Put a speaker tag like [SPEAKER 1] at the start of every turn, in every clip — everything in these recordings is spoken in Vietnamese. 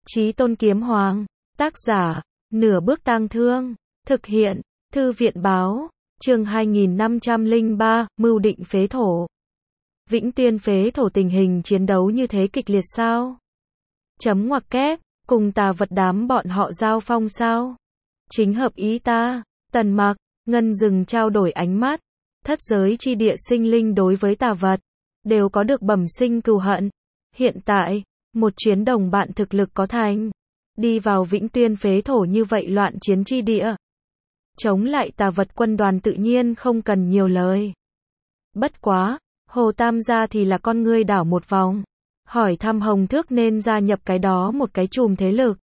[SPEAKER 1] Chí Tôn Kiếm Hoàng, tác giả, Nửa Bước Tang Thương, thực hiện, Thư viện báo, chương 2503, mưu định phế thổ. Vĩnh Tuyên phế thổ tình hình chiến đấu như thế kịch liệt sao? Chấm ngoặc kép, cùng tà vật đám bọn họ giao phong sao? Chính hợp ý ta. Tần Mặc, Ngân Dừng trao đổi ánh mắt. Thất giới chi địa sinh linh đối với tà vật đều có được bẩm sinh cừu hận. Hiện tại, một chuyến đồng bạn thực lực có thành, đi vào Vĩnh Tuyên phế thổ như vậy loạn chiến chi địa, chống lại tà vật quân đoàn tự nhiên không cần nhiều lời. Bất quá, Hồ Tam gia thì là con ngươi đảo một vòng, hỏi thăm Hồng Thước nên gia nhập cái đó một cái chùm thế lực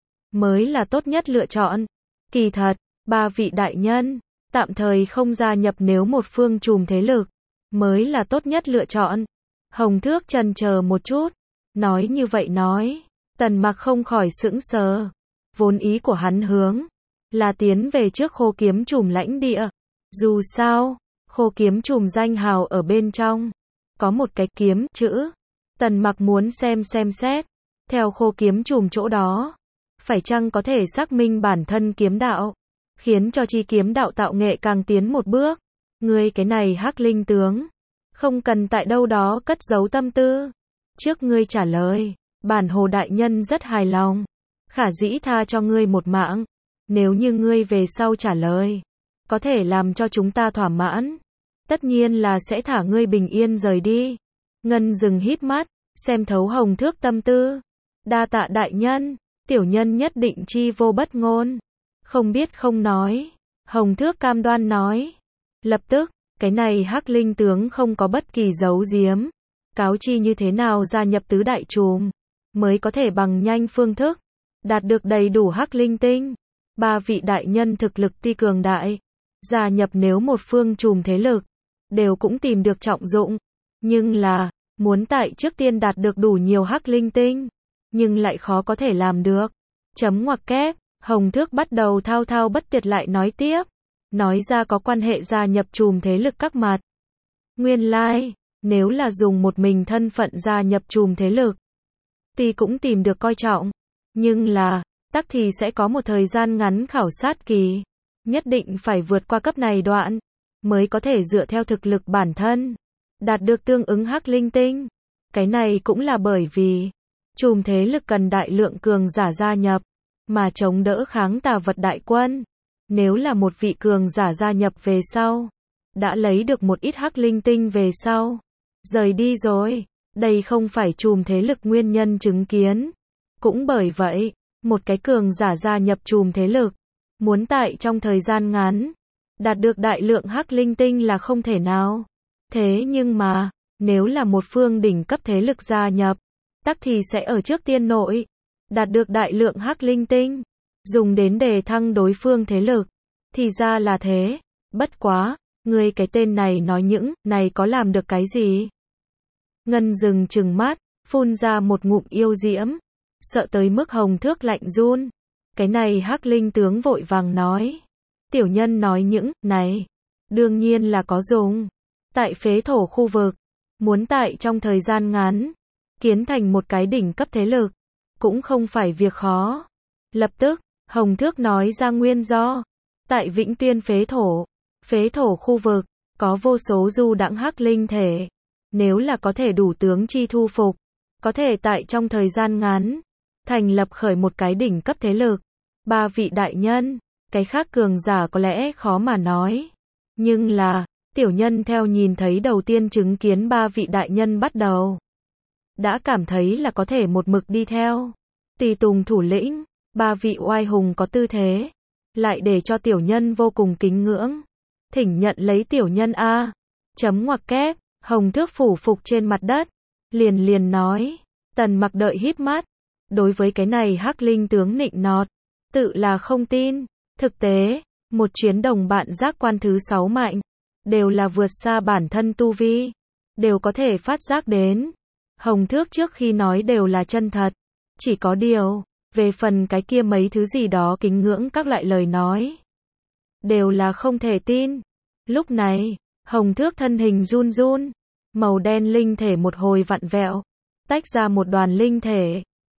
[SPEAKER 1] mới là tốt nhất lựa chọn. Kỳ thật, ba vị đại nhân tạm thời không gia nhập, nếu một phương chùm thế lực mới là tốt nhất lựa chọn. Hồng Thước chần chờ một chút, nói như vậy nói, Tần Mặc không khỏi sững sờ. Vốn ý của hắn hướng là tiến về trước Khô Kiếm chùm lãnh địa. Dù sao, Khô Kiếm chùm danh hào ở bên trong có một cái kiếm chữ. Tần Mặc muốn xem xét, theo Khô Kiếm chùm chỗ đó, phải chăng có thể xác minh bản thân kiếm đạo, khiến cho chi kiếm đạo tạo nghệ càng tiến một bước. Ngươi cái này Hắc Linh tướng, không cần tại đâu đó cất giấu tâm tư. Trước ngươi trả lời, bản Hồ đại nhân rất hài lòng, khả dĩ tha cho ngươi một mạng. Nếu như ngươi về sau trả lời có thể làm cho chúng ta thỏa mãn, tất nhiên là sẽ thả ngươi bình yên rời đi. Ngân Dừng híp mắt, xem thấu Hồng Thước tâm tư. Đa tạ đại nhân, tiểu nhân nhất định chi vô bất ngôn. Không biết không nói, Hồng Thước cam đoan nói. Lập tức, cái này Hắc Linh tướng không có bất kỳ giấu giếm, cáo chi như thế nào gia nhập tứ đại chùm mới có thể bằng nhanh phương thức đạt được đầy đủ Hắc Linh tinh. Ba vị đại nhân thực lực tuy cường đại, gia nhập nếu một phương chùm thế lực đều cũng tìm được trọng dụng, nhưng là muốn tại trước tiên đạt được đủ nhiều Hắc Linh tinh, nhưng lại khó có thể làm được. Chấm ngoặc kép, Hồng Thước bắt đầu thao thao bất tuyệt lại nói tiếp, nói ra có quan hệ gia nhập chùm thế lực các mặt. Nguyên lai, nếu là dùng một mình thân phận gia nhập chùm thế lực, tuy cũng tìm được coi trọng, nhưng là tắc thì sẽ có một thời gian ngắn khảo sát kỳ, nhất định phải vượt qua cấp này đoạn mới có thể dựa theo thực lực bản thân đạt được tương ứng Hắc Linh tinh. Cái này cũng là bởi vì chùm thế lực cần đại lượng cường giả gia nhập mà chống đỡ kháng tà vật đại quân. Nếu là một vị cường giả gia nhập về sau, đã lấy được một ít Hắc Linh tinh về sau, rời đi rồi, đây không phải chùm thế lực nguyên nhân chứng kiến. Cũng bởi vậy, một cái cường giả gia nhập chùm thế lực, muốn tại trong thời gian ngắn đạt được đại lượng Hắc Linh tinh là không thể nào. Thế nhưng mà, nếu là một phương đỉnh cấp thế lực gia nhập, tắc thì sẽ ở trước tiên nội đạt được đại lượng Hắc Linh tinh, dùng đến đề thăng đối phương thế lực. Thì ra là thế. Bất quá, ngươi cái tên này nói những này có làm được cái gì? Ngân Dừng trừng mắt, phun ra một ngụm yêu diễm, sợ tới mức Hồng Thước lạnh run. Cái này Hắc Linh tướng vội vàng nói, tiểu nhân nói những này đương nhiên là có dùng. Tại phế thổ khu vực, muốn tại trong thời gian ngắn kiến thành một cái đỉnh cấp thế lực cũng không phải việc khó. Lập tức, Hồng Thước nói ra nguyên do. Tại Vĩnh Tuyên phế thổ khu vực có vô số du đãng Hắc Linh thể, nếu là có thể đủ tướng chi thu phục, có thể tại trong thời gian ngắn thành lập khởi một cái đỉnh cấp thế lực. Ba vị đại nhân, cái khác cường giả có lẽ khó mà nói, nhưng là tiểu nhân theo nhìn thấy đầu tiên chứng kiến ba vị đại nhân bắt đầu, đã cảm thấy là có thể một mực đi theo tùy tùng thủ lĩnh. Ba vị oai hùng có tư thế, lại để cho tiểu nhân vô cùng kính ngưỡng. Thỉnh nhận lấy tiểu nhân a. Chấm ngoặc kép, Hồng Thước phủ phục trên mặt đất, liền nói. Tần Mặc đợi híp mắt, đối với cái này Hắc Linh tướng nịnh nọt, tự là không tin. Thực tế, một chuyến đồng bạn giác quan thứ 6 mạnh, đều là vượt xa bản thân tu vi, đều có thể phát giác đến. Hồng Thước trước khi nói đều là chân thật, chỉ có điều về phần cái kia mấy thứ gì đó kính ngưỡng các loại lời nói, đều là không thể tin. Lúc này, Hồng Thước thân hình run run, màu đen linh thể một hồi vặn vẹo, tách ra một đoàn linh thể,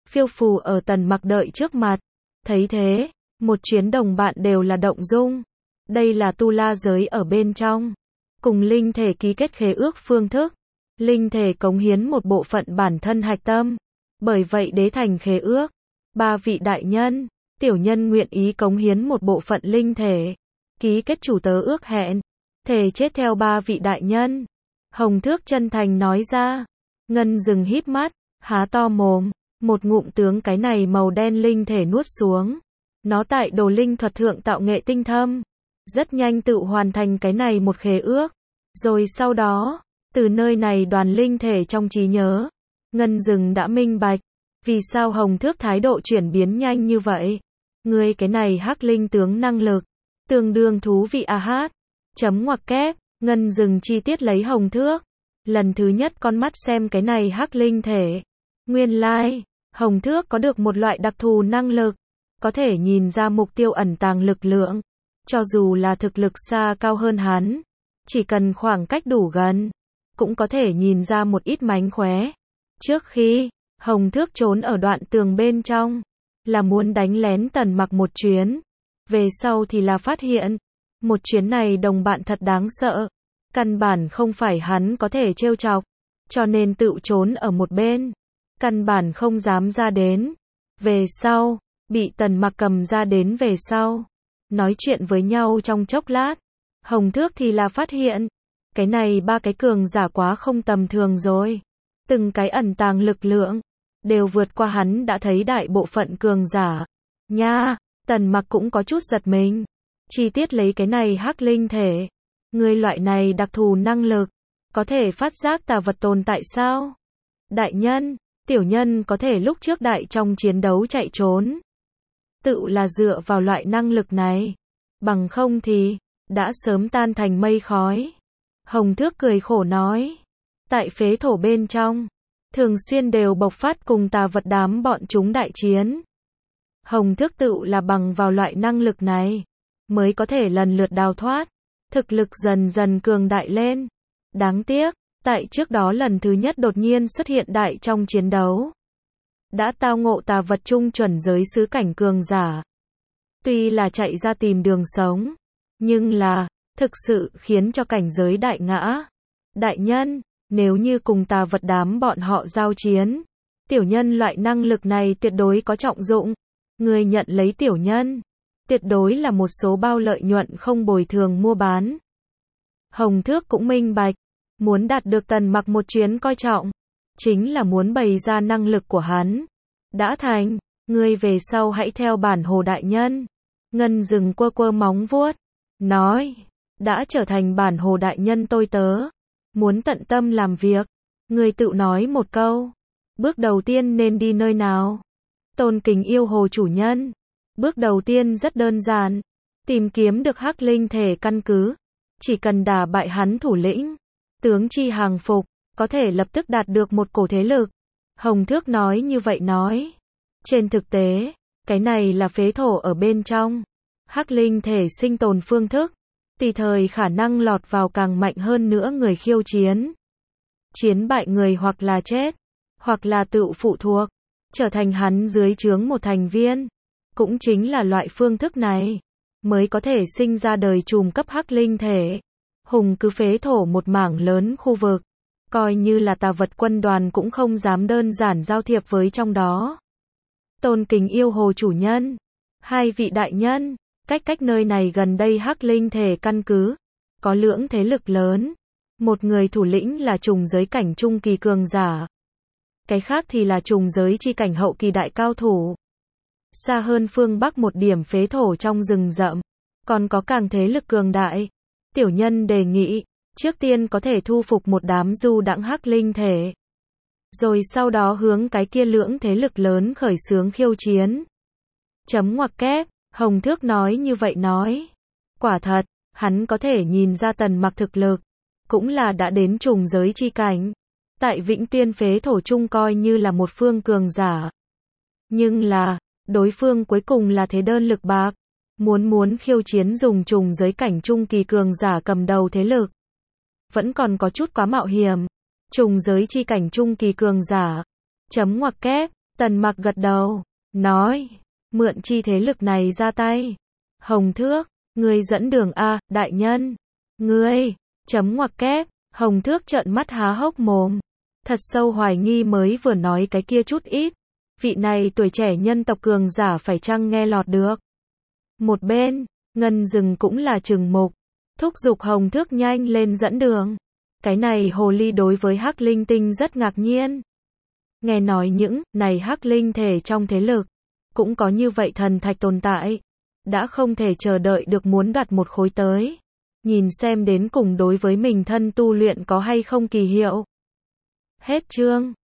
[SPEAKER 1] phiêu phù ở Tần Mặc đợi trước mặt. Thấy thế, một chuyến đồng bạn đều là động dung. Đây là tu la giới ở bên trong. Cùng linh thể ký kết khế ước phương thức. Linh thể cống hiến một bộ phận bản thân hạch tâm. Bởi vậy đế thành khế ước. Ba vị đại nhân, tiểu nhân nguyện ý cống hiến một bộ phận linh thể. Ký kết chủ tớ ước hẹn. Thề chết theo ba vị đại nhân. Hồng Thước chân thành nói ra. Ngân Dừng híp mắt, há to mồm. Một ngụm tướng cái này màu đen linh thể nuốt xuống. Nó tại đồ linh thuật thượng tạo nghệ tinh thâm. Rất nhanh tự hoàn thành cái này một khế ước. Rồi sau đó, từ nơi này đoàn linh thể trong trí nhớ, Ngân Dừng đã minh bạch. Vì sao Hồng Thước thái độ chuyển biến nhanh như vậy? Ngươi cái này hắc linh tướng năng lực. Tương đương thú vị a hát. Chấm ngoặc kép, Ngân Dừng chi tiết lấy Hồng Thước. Lần thứ nhất con mắt xem cái này hắc linh thể. Nguyên lai, Hồng Thước có được một loại đặc thù năng lực. Có thể nhìn ra mục tiêu ẩn tàng lực lượng. Cho dù là thực lực xa cao hơn hắn. Chỉ cần khoảng cách đủ gần. Cũng có thể nhìn ra một ít mánh khóe. Trước khi, Hồng Thước trốn ở đoạn tường bên trong. Là muốn đánh lén Tần Mặc một chuyến. Về sau thì là phát hiện. Một chuyến này đồng bạn thật đáng sợ. Căn bản không phải hắn có thể trêu chọc. Cho nên tự trốn ở một bên. Căn bản không dám ra đến. Về sau, bị Tần Mặc cầm ra đến về sau. Nói chuyện với nhau trong chốc lát. Hồng Thước thì là phát hiện. Cái này ba cái cường giả quá không tầm thường rồi. Từng cái ẩn tàng lực lượng. Đều vượt qua hắn đã thấy đại bộ phận cường giả. Nha, Tần Mặc cũng có chút giật mình. Chi tiết lấy cái này hắc linh thể. Người loại này đặc thù năng lực. Có thể phát giác tà vật tồn tại sao? Đại nhân, tiểu nhân có thể lúc trước đại trong chiến đấu chạy trốn. Tự là dựa vào loại năng lực này. Bằng không thì, đã sớm tan thành mây khói. Hồng Thước cười khổ nói. Tại phế thổ bên trong, thường xuyên đều bộc phát cùng tà vật đám bọn chúng đại chiến. Hồng Thước tự là bằng vào loại năng lực này, mới có thể lần lượt đào thoát. Thực lực dần dần cường đại lên. Đáng tiếc, tại trước đó lần thứ nhất đột nhiên xuất hiện đại trong chiến đấu. Đã tao ngộ tà vật trung chuẩn giới xứ cảnh cường giả. Tuy là chạy ra tìm đường sống, nhưng là, thực sự khiến cho cảnh giới đại ngã. Đại nhân, nếu như cùng tà vật đám bọn họ giao chiến, tiểu nhân loại năng lực này tuyệt đối có trọng dụng. Người nhận lấy tiểu nhân, tuyệt đối là một số bao lợi nhuận không bồi thường mua bán. Hồng Thước cũng minh bạch, muốn đạt được Tần Mặc một chuyến coi trọng, chính là muốn bày ra năng lực của hắn. Đã thành, ngươi về sau hãy theo bản hồ đại nhân. Ngân Dừng quơ quơ móng vuốt, nói, đã trở thành bản hồ đại nhân tôi tớ. Muốn tận tâm làm việc, ngươi tự nói một câu. Bước đầu tiên nên đi nơi nào? Tôn kính yêu hồ chủ nhân. Bước đầu tiên rất đơn giản. Tìm kiếm được hắc linh thể căn cứ. Chỉ cần đả bại hắn thủ lĩnh. Tướng chi hàng phục. Có thể lập tức đạt được một cổ thế lực. Hồng Thước nói như vậy nói. Trên thực tế, cái này là phế thổ ở bên trong. Hắc linh thể sinh tồn phương thức. Tùy thời khả năng lọt vào càng mạnh hơn nữa người khiêu chiến. Chiến bại người hoặc là chết. Hoặc là tự phụ thuộc. Trở thành hắn dưới trướng một thành viên. Cũng chính là loại phương thức này. Mới có thể sinh ra đời trùm cấp hắc linh thể. Hùng cứ phế thổ một mảng lớn khu vực. Coi như là tà vật quân đoàn cũng không dám đơn giản giao thiệp với trong đó. Tôn kính yêu hồ chủ nhân. Hai vị đại nhân. Cách nơi này gần đây hắc linh thể căn cứ. Có lưỡng thế lực lớn. Một người thủ lĩnh là trùng giới cảnh trung kỳ cường giả. Cái khác thì là trùng giới chi cảnh hậu kỳ đại cao thủ. Xa hơn phương Bắc một điểm phế thổ trong rừng rậm. Còn có càng thế lực cường đại. Tiểu nhân đề nghị, trước tiên có thể thu phục một đám du đãng hắc linh thể. Rồi sau đó hướng cái kia lưỡng thế lực lớn khởi xướng khiêu chiến. Chấm ngoặc kép, Hồng Thước nói như vậy nói. Quả thật, hắn có thể nhìn ra Tần Mặc thực lực. Cũng là đã đến trùng giới chi cảnh. Tại Vĩnh Tiên phế thổ chung coi như là một phương cường giả. Nhưng là, đối phương cuối cùng là thế đơn lực bạc. Muốn khiêu chiến dùng trùng giới cảnh trung kỳ cường giả cầm đầu thế lực. Vẫn còn có chút quá mạo hiểm. Trùng giới chi cảnh trung kỳ cường giả. Chấm ngoặc kép, Tần Mặc gật đầu, nói, mượn chi thế lực này ra tay. Hồng Thước, ngươi dẫn đường a, đại nhân. Ngươi, chấm ngoặc kép, Hồng Thước trợn mắt há hốc mồm. Thật sâu hoài nghi mới vừa nói cái kia chút ít. Vị này tuổi trẻ nhân tộc cường giả phải chăng nghe lọt được. Một bên, Ngân Dừng cũng là trừng mục. Thúc giục Hồng Thước nhanh lên dẫn đường. Cái này hồ ly đối với Hắc Linh Tinh rất ngạc nhiên. Nghe nói những này Hắc Linh thể trong thế lực cũng có như vậy thần thạch tồn tại, đã không thể chờ đợi được muốn đoạt một khối tới. Nhìn xem đến cùng đối với mình thân tu luyện có hay không kỳ hiệu. Hết chương.